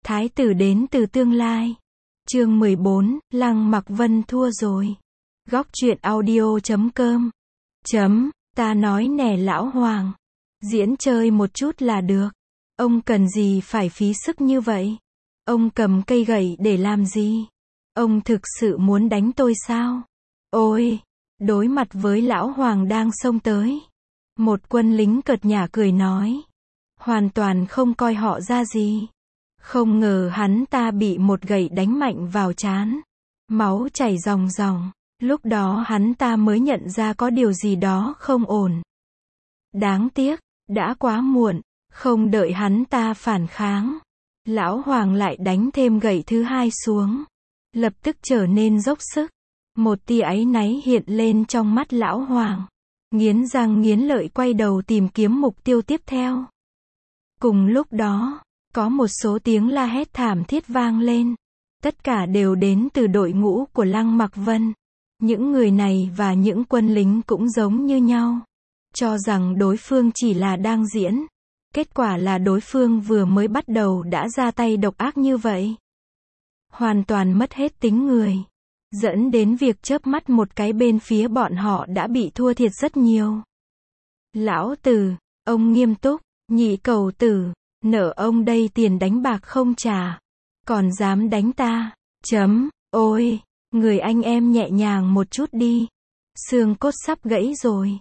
Thái tử đến từ tương lai. Chương 14, Lăng Mặc Vân thua rồi. Góc truyện audio.com. Ta nói nè lão hoàng. Diễn chơi một chút là được. Ông cần gì phải phí sức như vậy? Ông cầm cây gậy để làm gì? Ông thực sự muốn đánh tôi sao? Ôi! Đối mặt với lão hoàng đang xông tới. Một quân lính cợt nhả cười nói. Hoàn toàn không coi họ ra gì. Không ngờ hắn ta bị một gậy đánh mạnh vào trán. Máu chảy ròng ròng. Lúc đó hắn ta mới nhận ra có điều gì đó không ổn. Đáng tiếc, đã quá muộn. Không đợi hắn ta phản kháng. Lão hoàng lại đánh thêm gậy thứ hai xuống. Lập tức trở nên dốc sức. Một tia áy náy hiện lên trong mắt lão hoàng. Nghiến răng nghiến lợi quay đầu tìm kiếm mục tiêu tiếp theo. Cùng lúc đó, có một số tiếng la hét thảm thiết vang lên. Tất cả đều đến từ đội ngũ của Lăng Mặc Vân. Những người này và những quân lính cũng giống như nhau. Cho rằng đối phương chỉ là đang diễn. Kết quả là đối phương vừa mới bắt đầu đã ra tay độc ác như vậy. Hoàn toàn mất hết tính người. Dẫn đến việc chớp mắt một cái bên phía bọn họ đã bị thua thiệt rất nhiều. Lão tử, ông nghiêm túc, nhị cầu tử, nợ ông đây tiền đánh bạc không trả. Còn dám đánh ta, ôi, người anh em nhẹ nhàng một chút đi. Xương cốt sắp gãy rồi.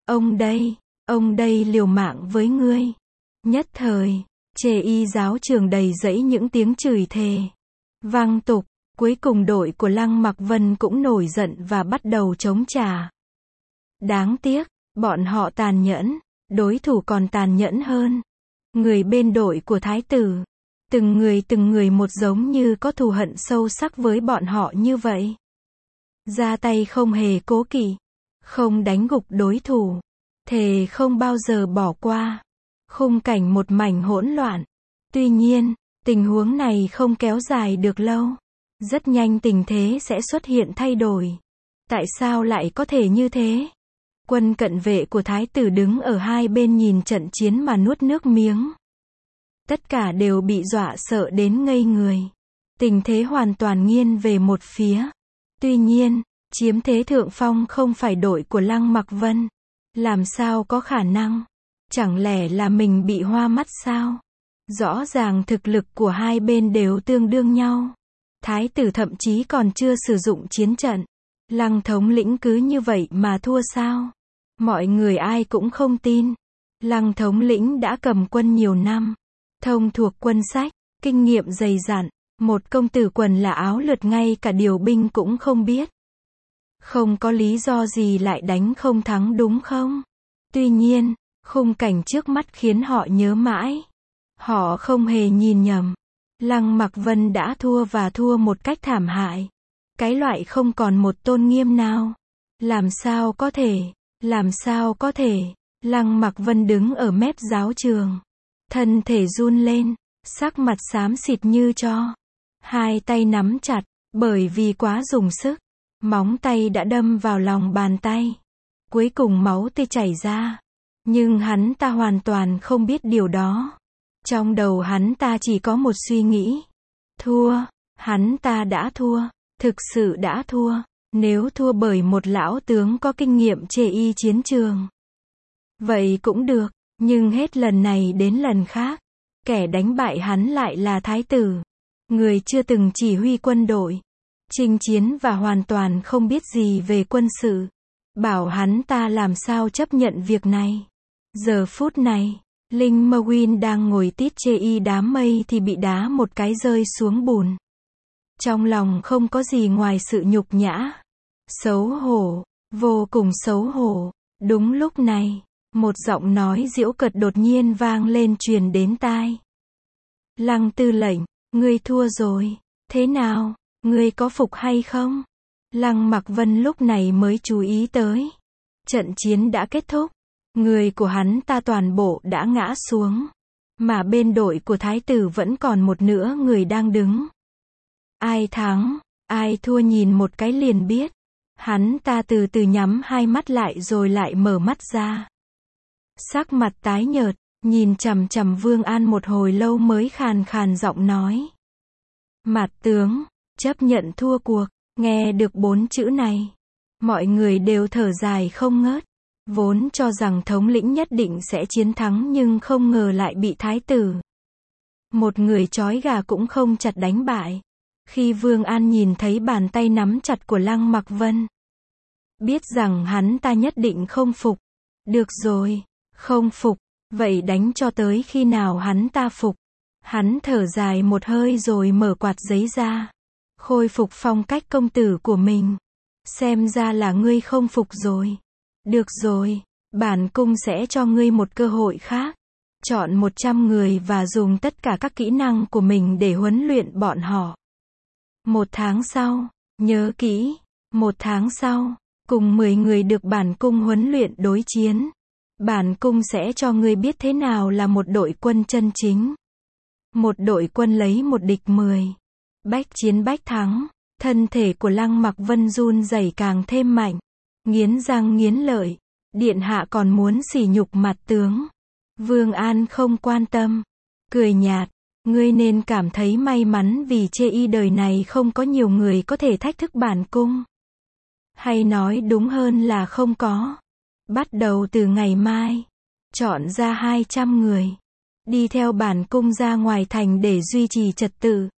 Ông đây liều mạng với ngươi. Nhất thời, Chê Y giáo trường đầy dẫy những tiếng chửi thề. Vang tục. Cuối cùng đội của Lăng Mặc Vân cũng nổi giận và bắt đầu chống trả. Đáng tiếc, bọn họ tàn nhẫn, đối thủ còn tàn nhẫn hơn. Người bên đội của Thái tử, từng người một giống như có thù hận sâu sắc với bọn họ như vậy. Ra tay không hề cố kỵ, không đánh gục đối thủ, thề không bao giờ bỏ qua. Khung cảnh một mảnh hỗn loạn. Tuy nhiên, tình huống này không kéo dài được lâu. Rất nhanh tình thế sẽ xuất hiện thay đổi. Tại sao lại có thể như thế? Quân cận vệ của Thái tử đứng ở hai bên nhìn trận chiến mà nuốt nước miếng. Tất cả đều bị dọa sợ đến ngây người. Tình thế hoàn toàn nghiêng về một phía. Tuy nhiên, chiếm thế thượng phong không phải đội của Lăng Mặc Vân. Làm sao có khả năng? Chẳng lẽ là mình bị hoa mắt sao? Rõ ràng thực lực của hai bên đều tương đương nhau. Thái tử thậm chí còn chưa sử dụng chiến trận. Lăng thống lĩnh cứ như vậy mà thua sao? Mọi người ai cũng không tin. Lăng thống lĩnh đã cầm quân nhiều năm. Thông thuộc quân sách, kinh nghiệm dày dặn. Một công tử quần là áo lượt ngay cả điều binh cũng không biết. Không có lý do gì lại đánh không thắng đúng không? Tuy nhiên, khung cảnh trước mắt khiến họ nhớ mãi. Họ không hề nhìn nhầm. Lăng Mặc Vân đã thua và thua một cách thảm hại. Cái loại không còn một tôn nghiêm nào. Làm sao có thể, Lăng Mặc Vân đứng ở mép giáo trường. Thân thể run lên, sắc mặt xám xịt như tro. Hai tay nắm chặt, bởi vì quá dùng sức. Móng tay đã đâm vào lòng bàn tay. Cuối cùng máu tươi chảy ra. Nhưng hắn ta hoàn toàn không biết điều đó. Trong đầu hắn ta chỉ có một suy nghĩ. Thua. Hắn ta đã thua. Thực sự đã thua. Nếu thua bởi một lão tướng có kinh nghiệm Chê Y chiến trường. Vậy cũng được. Nhưng hết lần này đến lần khác. Kẻ đánh bại hắn lại là Thái tử. Người chưa từng chỉ huy quân đội. Chinh chiến và hoàn toàn không biết gì về quân sự. Bảo hắn ta làm sao chấp nhận việc này. Giờ phút này. Linh Mơ Win đang ngồi tít Chê Y đám mây thì bị đá một cái rơi xuống bùn. Trong lòng không có gì ngoài sự nhục nhã. Xấu hổ. Vô cùng xấu hổ. Đúng lúc này, một giọng nói giễu cợt đột nhiên vang lên truyền đến tai. Lăng tư lệnh, ngươi thua rồi. Thế nào, ngươi có phục hay không? Lăng Mặc Vân lúc này mới chú ý tới. Trận chiến đã kết thúc. Người của hắn ta toàn bộ đã ngã xuống. Mà bên đội của Thái tử vẫn còn một nửa người đang đứng. Ai thắng, ai thua nhìn một cái liền biết. Hắn ta từ từ nhắm hai mắt lại rồi lại mở mắt ra. Sắc mặt tái nhợt, nhìn chằm chằm Vương An một hồi lâu mới khàn khàn giọng nói. Mạt tướng, chấp nhận thua cuộc. Nghe được 4 chữ này, mọi người đều thở dài không ngớt. Vốn cho rằng thống lĩnh nhất định sẽ chiến thắng nhưng không ngờ lại bị thái tử một người trói gà cũng không chặt đánh bại. Khi Vương An nhìn thấy bàn tay nắm chặt của Lăng Mặc Vân, biết rằng hắn ta nhất định không phục. Được rồi, không phục, vậy đánh cho tới khi nào hắn ta phục. Hắn thở dài một hơi rồi mở quạt giấy ra, khôi phục phong cách công tử của mình. Xem ra là ngươi không phục rồi. Được rồi, bản cung sẽ cho ngươi một cơ hội khác. Chọn 100 người và dùng tất cả các kỹ năng của mình để huấn luyện bọn họ. 1 tháng sau, nhớ kỹ, 1 tháng sau, cùng 10 người được bản cung huấn luyện đối chiến. Bản cung sẽ cho ngươi biết thế nào là một đội quân chân chính. Một đội quân lấy một địch 10. Bách chiến bách thắng. Thân thể của Lăng Mặc Vân run rẩy càng thêm mạnh. Nghiến răng nghiến lợi. Điện hạ còn muốn sỉ nhục mặt tướng. Vương An không quan tâm. Cười nhạt. Ngươi nên cảm thấy may mắn vì chê y đời này không có nhiều người có thể thách thức bản cung. Hay nói đúng hơn là không có. Bắt đầu từ ngày mai, chọn ra 200 người. Đi theo bản cung ra ngoài thành để duy trì trật tự.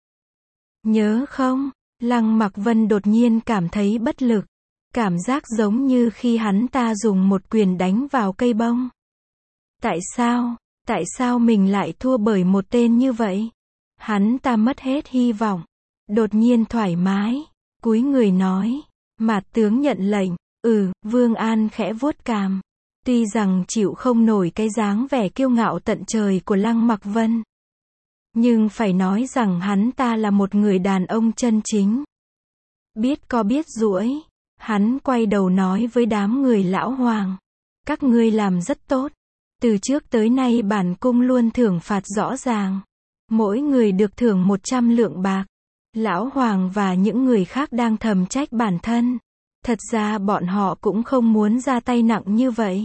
Nhớ không? Lăng Mặc Vân đột nhiên cảm thấy bất lực. Cảm giác giống như khi hắn ta dùng một quyền đánh vào cây bông. Tại sao? Tại sao mình lại thua bởi một tên như vậy? Hắn ta mất hết hy vọng. Đột nhiên thoải mái, cúi người nói. Mạt tướng nhận lệnh. Vương An khẽ vuốt cằm. Tuy rằng chịu không nổi cái dáng vẻ kiêu ngạo tận trời của Lăng Mặc Vân, nhưng phải nói rằng hắn ta là một người đàn ông chân chính. Biết có biết duỗi. Hắn quay đầu nói với đám người lão hoàng. Các ngươi làm rất tốt. Từ trước tới nay bản cung luôn thưởng phạt rõ ràng. Mỗi người được thưởng 100 lượng bạc. Lão hoàng và những người khác đang thầm trách bản thân. Thật ra bọn họ cũng không muốn ra tay nặng như vậy.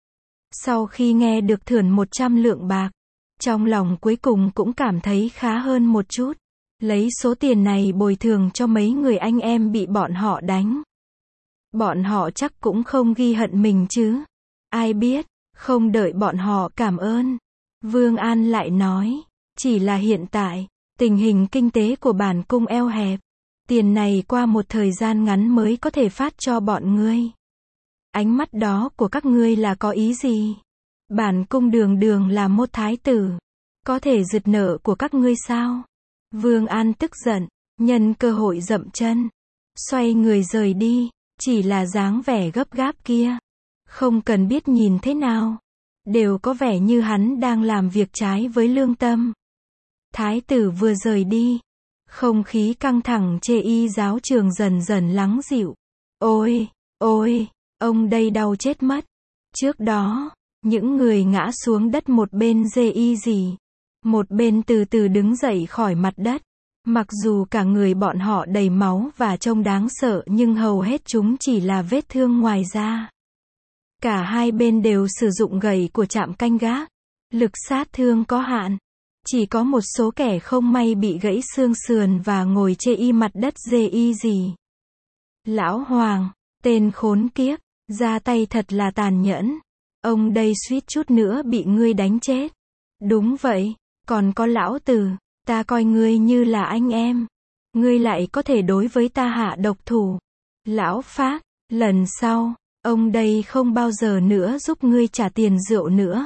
Sau khi nghe được thưởng 100 lượng bạc, trong lòng cuối cùng cũng cảm thấy khá hơn một chút. Lấy số tiền này bồi thường cho mấy người anh em bị bọn họ đánh. Bọn họ chắc cũng không ghi hận mình chứ. Ai biết, không đợi bọn họ cảm ơn. Vương An lại nói, chỉ là hiện tại, tình hình kinh tế của bản cung eo hẹp. Tiền này qua một thời gian ngắn mới có thể phát cho bọn ngươi. Ánh mắt đó của các ngươi là có ý gì? Bản cung đường đường là một thái tử. Có thể giật nợ của các ngươi sao? Vương An tức giận, nhân cơ hội dậm chân. Xoay người rời đi, chỉ là dáng vẻ gấp gáp kia. Không cần biết nhìn thế nào. Đều có vẻ như hắn đang làm việc trái với lương tâm. Thái tử vừa rời đi. Không khí căng thẳng chê y giáo trường dần dần lắng dịu. Ôi, ôi, ông đây đau chết mất. Trước đó, những người ngã xuống đất một bên dê y gì. Một bên từ từ đứng dậy khỏi mặt đất. Mặc dù cả người bọn họ đầy máu và trông đáng sợ nhưng hầu hết chúng chỉ là vết thương ngoài da. Cả hai bên đều sử dụng gậy của trạm canh gác. Lực sát thương có hạn. Chỉ có một số kẻ không may bị gãy xương sườn và ngồi chê y mặt đất dê y gì. Lão Hoàng, tên khốn kiếp, ra tay thật là tàn nhẫn. Ông đây suýt chút nữa bị ngươi đánh chết. Đúng vậy, còn có lão tử, ta coi ngươi như là anh em. Ngươi lại có thể đối với ta hạ độc thủ. Lão Phác, lần sau, ông đây không bao giờ nữa giúp ngươi trả tiền rượu nữa.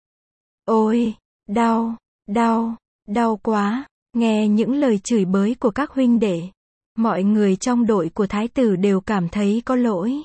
Ôi, đau. Đau, đau quá, nghe những lời chửi bới của các huynh đệ. Mọi người trong đội của thái tử đều cảm thấy có lỗi.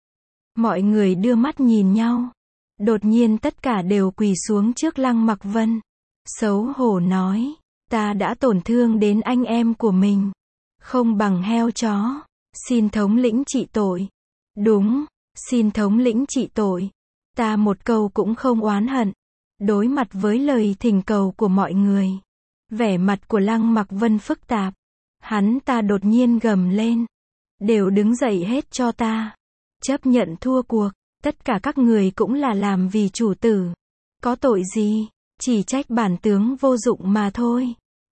Mọi người đưa mắt nhìn nhau. Đột nhiên tất cả đều quỳ xuống trước Lăng Mặc Vân. Xấu hổ nói, ta đã tổn thương đến anh em của mình. Không bằng heo chó. Xin thống lĩnh trị tội. Đúng, xin thống lĩnh trị tội. Ta một câu cũng không oán hận. Đối mặt với lời thỉnh cầu của mọi người, vẻ mặt của Lăng Mặc Vân phức tạp. Hắn ta đột nhiên gầm lên. Đều đứng dậy hết cho ta. Chấp nhận thua cuộc. Tất cả các người cũng là làm vì chủ tử. Có tội gì? Chỉ trách bản tướng vô dụng mà thôi.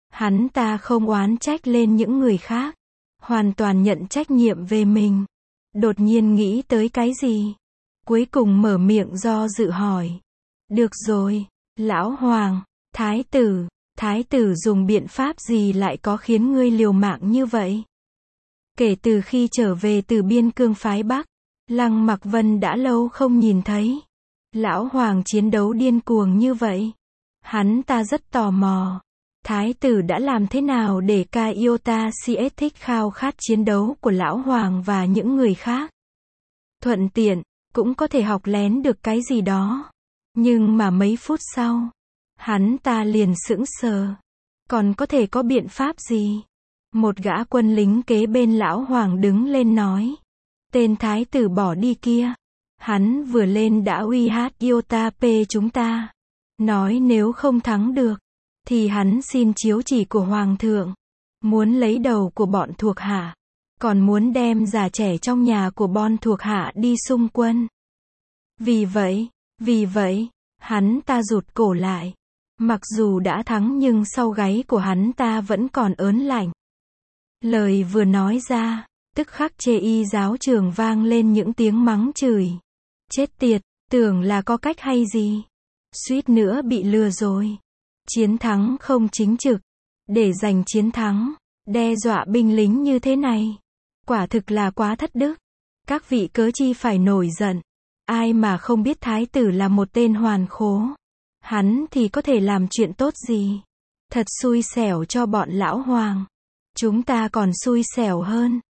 Hắn ta không oán trách lên những người khác, hoàn toàn nhận trách nhiệm về mình. Đột nhiên nghĩ tới cái gì? Cuối cùng mở miệng do dự hỏi. Được rồi, lão hoàng, thái tử dùng biện pháp gì lại có khiến ngươi liều mạng như vậy? Kể từ khi trở về từ biên cương phái Bắc, Lăng Mặc Vân đã lâu không nhìn thấy lão hoàng chiến đấu điên cuồng như vậy. Hắn ta rất tò mò. Thái tử đã làm thế nào để Kaiota CS thích khao khát chiến đấu của lão hoàng và những người khác? Thuận tiện, cũng có thể học lén được cái gì đó. Nhưng mà mấy phút sau, hắn ta liền sững sờ. Còn có thể có biện pháp gì? Một gã quân lính kế bên lão hoàng đứng lên nói. Tên thái tử bỏ đi kia. Hắn vừa lên đã uy hát Iota P chúng ta. Nói nếu không thắng được, thì hắn xin chiếu chỉ của hoàng thượng. Muốn lấy đầu của bọn thuộc hạ. Còn muốn đem già trẻ trong nhà của bọn thuộc hạ đi xung quân. Vì vậy, hắn ta rụt cổ lại. Mặc dù đã thắng nhưng sau gáy của hắn ta vẫn còn ớn lạnh. Lời vừa nói ra, tức khắc chê y giáo trường vang lên những tiếng mắng chửi. Chết tiệt, tưởng là có cách hay gì? Suýt nữa bị lừa rồi. Chiến thắng không chính trực. Để giành chiến thắng, đe dọa binh lính như thế này. Quả thực là quá thất đức. Các vị cớ chi phải nổi giận. Ai mà không biết thái tử là một tên hoàn khố. Hắn thì có thể làm chuyện tốt gì? Thật xui xẻo cho bọn lão hoàng. Chúng ta còn xui xẻo hơn.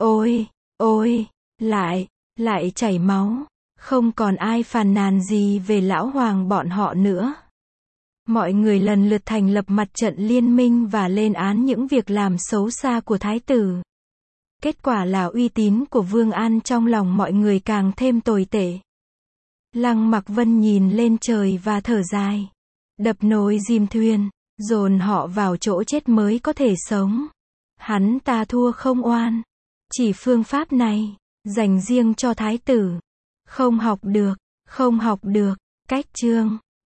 Ôi, lại chảy máu. Không còn ai phàn nàn gì về lão hoàng bọn họ nữa. Mọi người lần lượt thành lập mặt trận liên minh và lên án những việc làm xấu xa của thái tử. Kết quả là uy tín của Vương An trong lòng mọi người càng thêm tồi tệ. Lăng Mặc Vân nhìn lên trời và thở dài. Đập nồi dìm thuyền, dồn họ vào chỗ chết mới có thể sống. Hắn ta thua không oan. Chỉ phương pháp này, dành riêng cho thái tử. Không học được. Cách chương